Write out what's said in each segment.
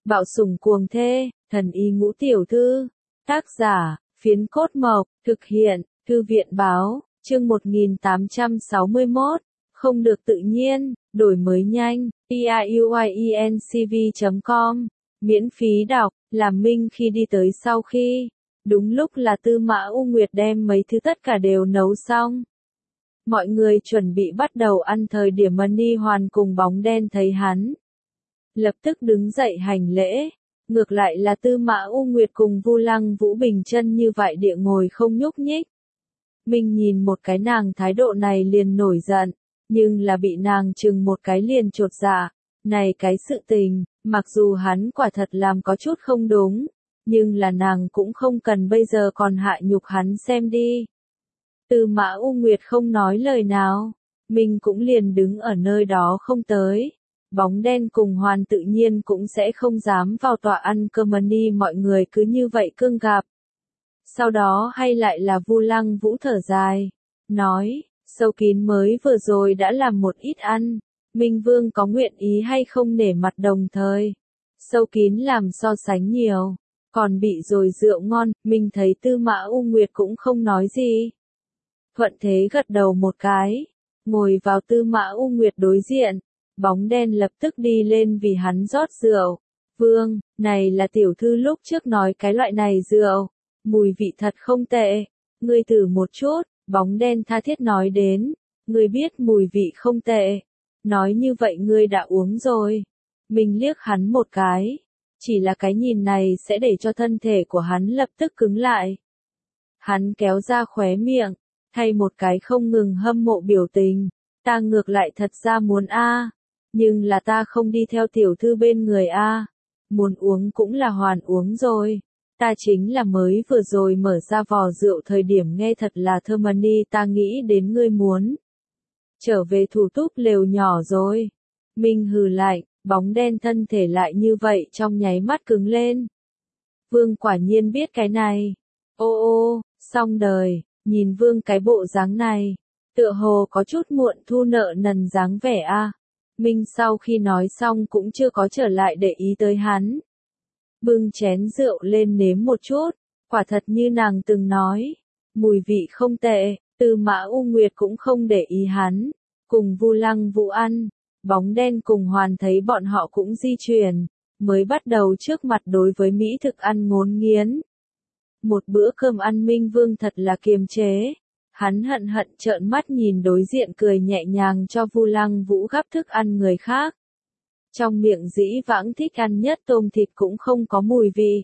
Bạo sủng cuồng thê, thần y ngũ tiểu thư. Tác giả, Phiến Cốt Mộc, thực hiện, Thư viện Báo, chương 1861, không được tự nhiên, đổi mới nhanh, auiencv.com, miễn phí đọc, làm minh khi đi tới sau khi. Đúng lúc là Tư Mã U Nguyệt đem mấy thứ tất cả đều nấu xong. Mọi người chuẩn bị bắt đầu ăn thời điểm Mani Hoàn cùng Bóng Đen thấy hắn. Lập tức đứng dậy hành lễ. Ngược lại là Tư Mã U Nguyệt cùng Vu Lăng Vũ bình chân như vậy địa ngồi không nhúc nhích. Mình nhìn một cái nàng thái độ này liền nổi giận, nhưng là bị nàng chừng một cái liền chột dạ. Này cái sự tình, mặc dù hắn quả thật làm có chút không đúng, nhưng là nàng cũng không cần bây giờ còn hại nhục hắn xem đi. Tư Mã U Nguyệt không nói lời nào, mình cũng liền đứng ở nơi đó không tới. Bóng Đen cùng Hoàn tự nhiên cũng sẽ không dám vào tòa ăn cơm Mani, mọi người cứ như vậy cương gặp. Sau đó hay lại là Vu Lăng Vũ thở dài, nói, Sâu Kín mới vừa rồi đã làm một ít ăn, Minh Vương có nguyện ý hay không nể mặt đồng thời. Sâu Kín làm so sánh nhiều, còn bị rồi rượu ngon, mình thấy Tư Mã U Nguyệt cũng không nói gì. Thuận thế gật đầu một cái, ngồi vào Tư Mã U Nguyệt đối diện. Bóng Đen lập tức đi lên vì hắn rót rượu. Vương, này là tiểu thư lúc trước nói cái loại này rượu. Mùi vị thật không tệ. Ngươi thử một chút, Bóng Đen tha thiết nói đến. Ngươi biết mùi vị không tệ. Nói như vậy ngươi đã uống rồi. Mình liếc hắn một cái. Chỉ là cái nhìn này sẽ để cho thân thể của hắn lập tức cứng lại. Hắn kéo ra khóe miệng, thay một cái không ngừng hâm mộ biểu tình. Ta ngược lại thật ra muốn nhưng là ta không đi theo tiểu thư bên người muốn uống cũng là Hoàn uống rồi. Ta chính là mới vừa rồi mở ra vò rượu thời điểm nghe thật là thơm Mani, ta nghĩ đến ngươi muốn trở về thủ túc lều nhỏ rồi. Minh hừ lại, Bóng Đen thân thể lại như vậy trong nháy mắt cứng lên. Vương quả nhiên biết cái này. Ô, xong đời, nhìn Vương cái bộ dáng này, tựa hồ có chút muộn thu nợ nần dáng vẻ Minh sau khi nói xong cũng chưa có trở lại để ý tới hắn. Bưng chén rượu lên nếm một chút, quả thật như nàng từng nói, mùi vị không tệ. Tư Mã U Nguyệt cũng không để ý hắn, cùng Vu Lăng Vũ ăn. Bóng Đen cùng Hoàn thấy bọn họ cũng di chuyển, mới bắt đầu trước mặt đối với mỹ thực ăn ngốn nghiến. Một bữa cơm ăn Minh Vương thật là kiềm chế. Hắn hận trợn mắt nhìn đối diện cười nhẹ nhàng cho Vu Lăng Vũ gắp thức ăn người khác. Trong miệng dĩ vãng thích ăn nhất tôm thịt cũng không có mùi vị.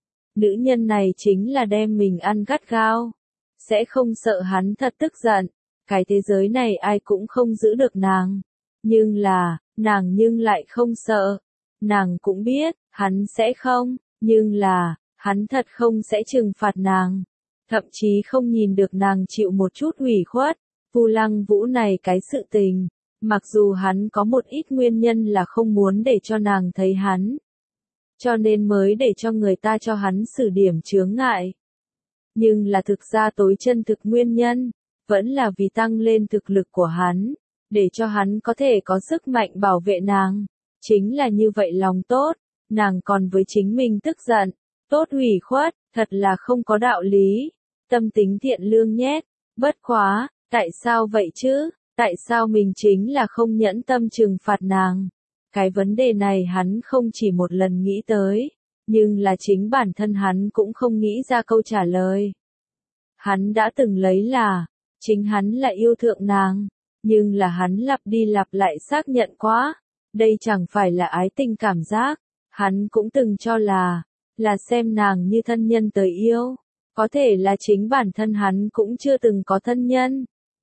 Nữ nhân này chính là đem mình ăn gắt gao. Sẽ không sợ hắn thật tức giận. Cái thế giới này ai cũng không giữ được nàng. Nhưng là, nàng nhưng lại không sợ. Nàng cũng biết, hắn sẽ không, nhưng là, hắn thật không sẽ trừng phạt nàng. Thậm chí không nhìn được nàng chịu một chút ủy khuất. Vu Lăng Vũ này cái sự tình, mặc dù hắn có một ít nguyên nhân là không muốn để cho nàng thấy hắn, cho nên mới để cho người ta cho hắn xử điểm chướng ngại. Nhưng là thực ra tối chân thực nguyên nhân, vẫn là vì tăng lên thực lực của hắn, để cho hắn có thể có sức mạnh bảo vệ nàng. Chính là như vậy lòng tốt, nàng còn với chính mình tức giận, tốt ủy khuất, thật là không có đạo lý. Tâm tính thiện lương nhét, bất quá, tại sao vậy chứ, tại sao mình chính là không nhẫn tâm trừng phạt nàng. Cái vấn đề này hắn không chỉ một lần nghĩ tới, nhưng là chính bản thân hắn cũng không nghĩ ra câu trả lời. Hắn đã từng lấy là, chính hắn là yêu thượng nàng, nhưng là hắn lặp đi lặp lại xác nhận quá, đây chẳng phải là ái tình cảm giác, hắn cũng từng cho là xem nàng như thân nhân tới yêu. Có thể là chính bản thân hắn cũng chưa từng có thân nhân.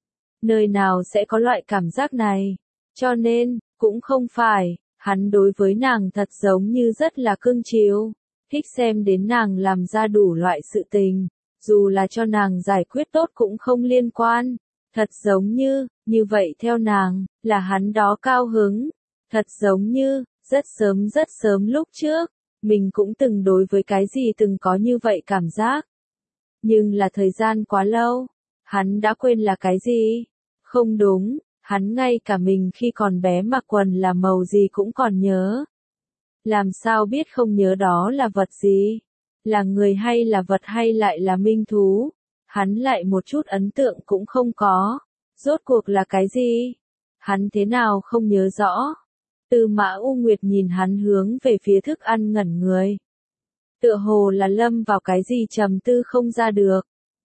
Nơi nào sẽ có loại cảm giác này? Cho nên, cũng không phải, hắn đối với nàng thật giống như rất là cưng chiều, thích xem đến nàng làm ra đủ loại sự tình, dù là cho nàng giải quyết tốt cũng không liên quan. Thật giống như vậy theo nàng, là hắn đó cao hứng. Thật giống như, rất sớm lúc trước, mình cũng từng đối với cái gì từng có như vậy cảm giác. Nhưng là thời gian quá lâu, hắn đã quên là cái gì? Không đúng, hắn ngay cả mình khi còn bé mặc quần là màu gì cũng còn nhớ. Làm sao biết không nhớ đó là vật gì? Là người hay là vật hay lại là minh thú? Hắn lại một chút ấn tượng cũng không có. Rốt cuộc là cái gì? Hắn thế nào không nhớ rõ? Tư Mã U Nguyệt nhìn hắn hướng về phía thức ăn ngẩn người. Tựa hồ là lâm vào cái gì trầm tư không ra được.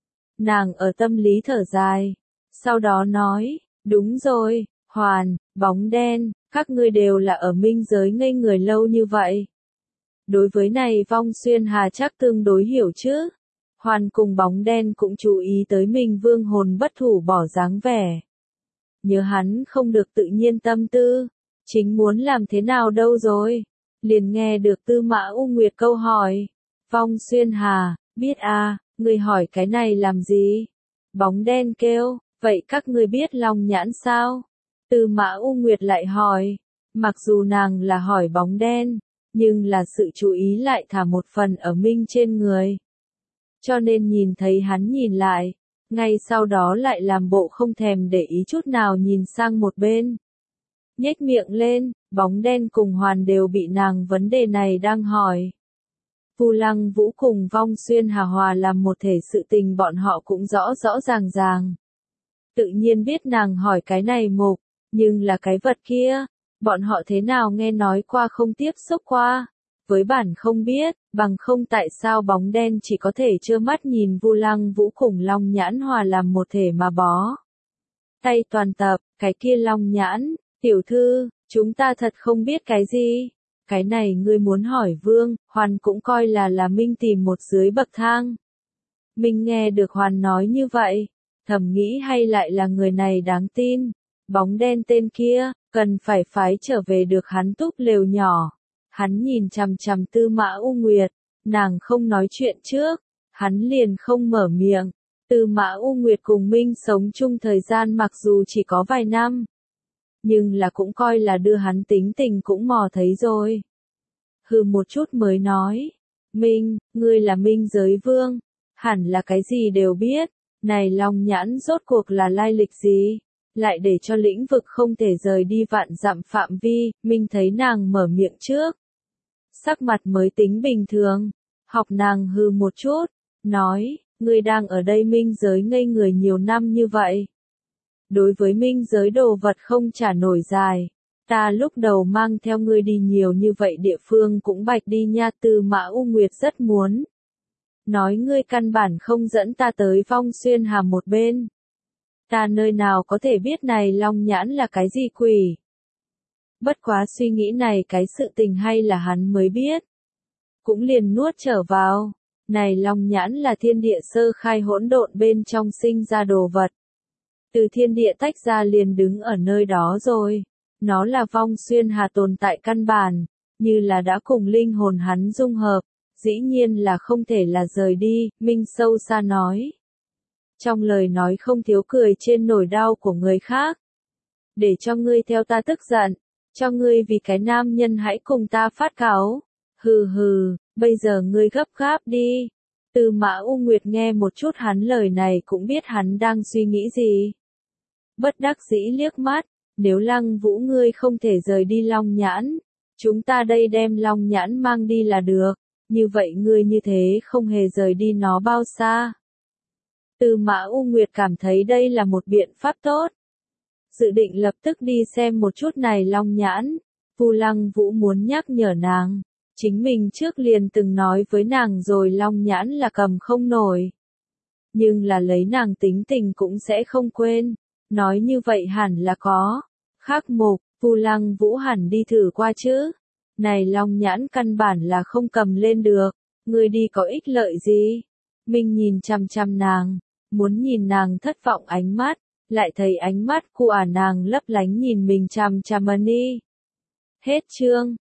Nàng ở tâm lý thở dài. Sau đó nói, đúng rồi, Hoàn, bóng đen, các ngươi đều là ở minh giới ngây người lâu như vậy. Đối với này Vong Xuyên Hà chắc tương đối hiểu chứ. Hoàn cùng bóng đen cũng chú ý tới mình vương hồn bất thủ bỏ dáng vẻ. Nhớ hắn không được tự nhiên tâm tư. Chính muốn làm thế nào đâu rồi? Liền nghe được Tư Mã U Nguyệt câu hỏi. Vong Xuyên Hà, biết à, người hỏi cái này làm gì? Bóng đen kêu, vậy các ngươi biết Long Nhãn sao? Tư Mã U Nguyệt lại hỏi. Mặc dù nàng là hỏi bóng đen, nhưng là sự chú ý lại thả một phần ở Minh trên người. Cho nên nhìn thấy hắn nhìn lại, ngay sau đó lại làm bộ không thèm để ý chút nào nhìn sang một bên. Nhếch miệng lên, bóng đen cùng Hoàn đều bị nàng vấn đề này đang hỏi. Vu Lăng Vũ cùng Vong Xuyên Hà hòa làm một thể sự tình bọn họ cũng rõ rõ ràng ràng. Tự nhiên biết nàng hỏi cái này mục, nhưng là cái vật kia, bọn họ thế nào nghe nói qua không tiếp xúc qua. Với bản không biết, bằng không tại sao bóng đen chỉ có thể trơ mắt nhìn Vu Lăng Vũ cùng Long Nhãn hòa làm một thể mà bó. Tay toàn tập, cái kia Long Nhãn, tiểu thư, chúng ta thật không biết cái gì. Cái này ngươi muốn hỏi Vương, Hoàn cũng coi là Minh tìm một dưới bậc thang. Minh nghe được Hoàn nói như vậy, thầm nghĩ hay lại là người này đáng tin. Bóng đen tên kia, cần phải phái trở về được hắn túp lều nhỏ. Hắn nhìn chằm chằm Tư Mã U Nguyệt, nàng không nói chuyện trước, hắn liền không mở miệng. Tư Mã U Nguyệt cùng Minh sống chung thời gian mặc dù chỉ có vài năm, nhưng là cũng coi là đưa hắn tính tình cũng mò thấy rồi. Hừ một chút mới nói, Minh, ngươi là Minh giới vương, hẳn là cái gì đều biết, này Long Nhãn rốt cuộc là lai lịch gì, lại để cho lĩnh vực không thể rời đi vạn dặm phạm vi. Minh thấy nàng mở miệng trước, sắc mặt mới tính bình thường, học nàng hừ một chút, nói, ngươi đang ở đây Minh giới ngây người nhiều năm như vậy. Đối với Minh giới đồ vật không trả nổi dài, ta lúc đầu mang theo ngươi đi nhiều như vậy địa phương cũng bạch đi nha. Tư Mã U Nguyệt rất muốn nói ngươi căn bản không dẫn ta tới Vong Xuyên Hà một bên. Ta nơi nào có thể biết này Long Nhãn là cái gì quỷ. Bất quá suy nghĩ này cái sự tình hay là hắn mới biết. Cũng liền nuốt trở vào. Này Long Nhãn là thiên địa sơ khai hỗn độn bên trong sinh ra đồ vật. Từ thiên địa tách ra liền đứng ở nơi đó rồi. Nó là Vong Xuyên Hà tồn tại căn bản, như là đã cùng linh hồn hắn dung hợp, dĩ nhiên là không thể là rời đi. Minh sâu xa nói. Trong lời nói không thiếu cười trên nỗi đau của người khác. Để cho ngươi theo ta tức giận, cho ngươi vì cái nam nhân hãy cùng ta phát cáu. Hừ hừ, bây giờ ngươi gấp gáp đi. Tư Mã U Nguyệt nghe một chút hắn lời này cũng biết hắn đang suy nghĩ gì. Bất đắc dĩ liếc mắt, nếu Lăng Vũ ngươi không thể rời đi Long Nhãn, chúng ta đây đem Long Nhãn mang đi là được, như vậy ngươi như thế không hề rời đi nó bao xa. Tư Mã U Nguyệt cảm thấy đây là một biện pháp tốt. Dự định lập tức đi xem một chút này Long Nhãn. Vu Lăng Vũ muốn nhắc nhở nàng, chính mình trước liền từng nói với nàng rồi Long Nhãn là cầm không nổi. Nhưng là lấy nàng tính tình cũng sẽ không quên. Nói như vậy hẳn là có khác mục. Vu Lăng Vũ hẳn đi thử qua chứ. Này Long Nhãn căn bản là không cầm lên được. Ngươi đi có ích lợi gì? Minh nhìn chăm chăm nàng, muốn nhìn nàng thất vọng ánh mắt, lại thấy ánh mắt của nàng lấp lánh nhìn mình chăm chăm đi. Hết chương.